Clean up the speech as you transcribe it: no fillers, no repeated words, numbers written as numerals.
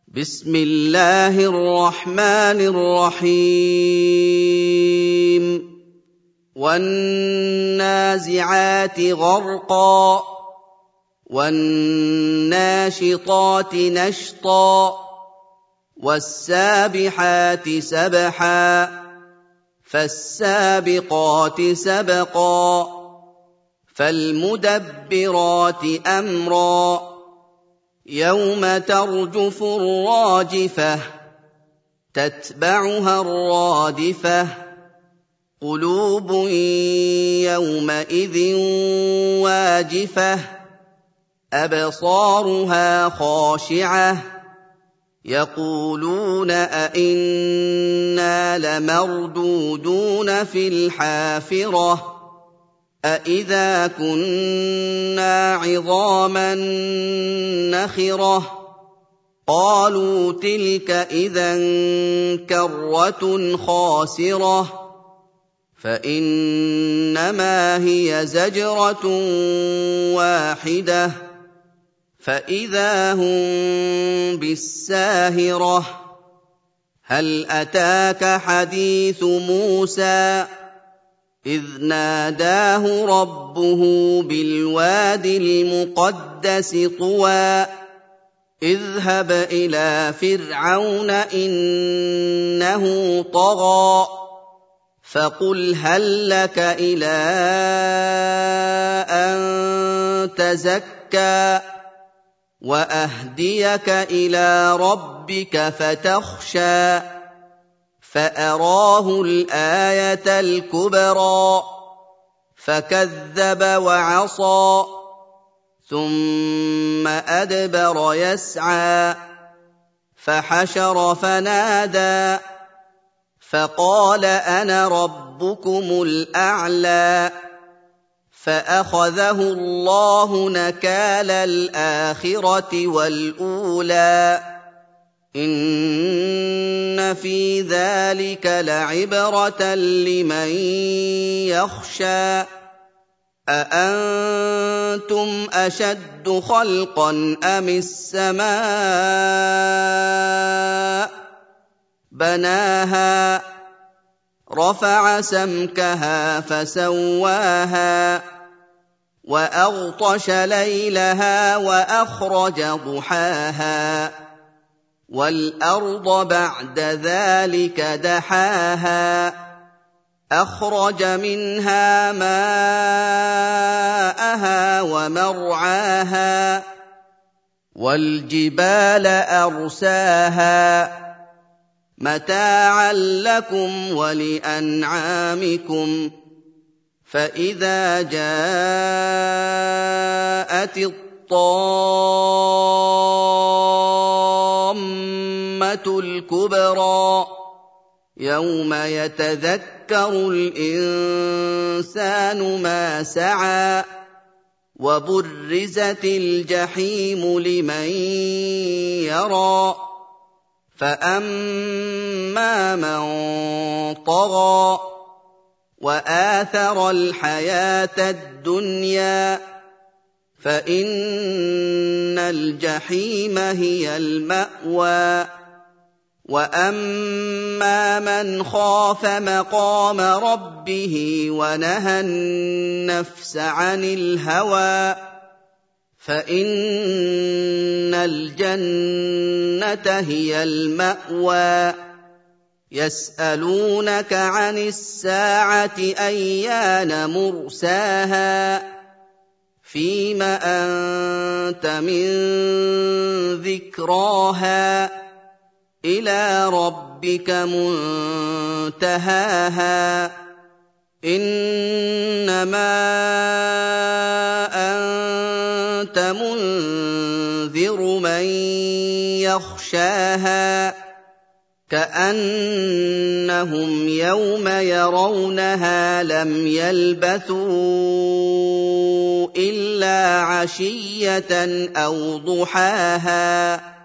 بسم الله الرحمن الرحيم والنازعات غرقا والناشطات نشطا والسابحات سبحا فالسابقات سبقا فالمدبرات أمرا يوم ترجف الراجفة تتبعها الرادفة قلوب يومئذ واجفة أبصارها خاشعة يقولون أئنا لمردودون في الحافرة أئذا كنا عظاما نخرة قالوا تلك إذا كرة خاسرة فإنما هي زجرة واحدة فإذا هم بالساهرة هل أتاك حديث موسى إذ ناداه ربه بالواد المقدس طوى اذهب إلى فرعون إنه طغى فقل هل لك إلى أن تزكى وأهديك إلى ربك فتخشى فأراه الآية الكبرى فكذب وعصى ثم أدبر يسعى فحشر فنادى فقال أنا ربكم الأعلى فأخذه الله نكال الآخرة والأولى إن في ذلك لعبرة لمن يخشى أأنتم أشد خلقا أم السماء بناها رفع سمكها فسواها وأغطش ليلها وأخرج ضحاها والأرض بعد ذلك دحاها أخرج منها ماءها ومرعاها والجبال أرساها متاعا لكم ولأنعامكم فإذا جاءت الطامة الكبرى يوم يتذكر الإنسان ما سعى وبرزت الجحيم لمن يرى فأما من طغى وآثر الحياة الدنيا فإن الجحيم هي المأوى وأما من خاف مقام ربه ونهى النفس عن الهوى فإن الجنة هي المأوى يسألونك عن الساعة أيان مرساها فيم أنت من ذكراها إلى ربك منتهاها إنما أنت منذر من يخشاها كأنهم يوم يرونها لم يلبثوا إلا عشية أو ضحاها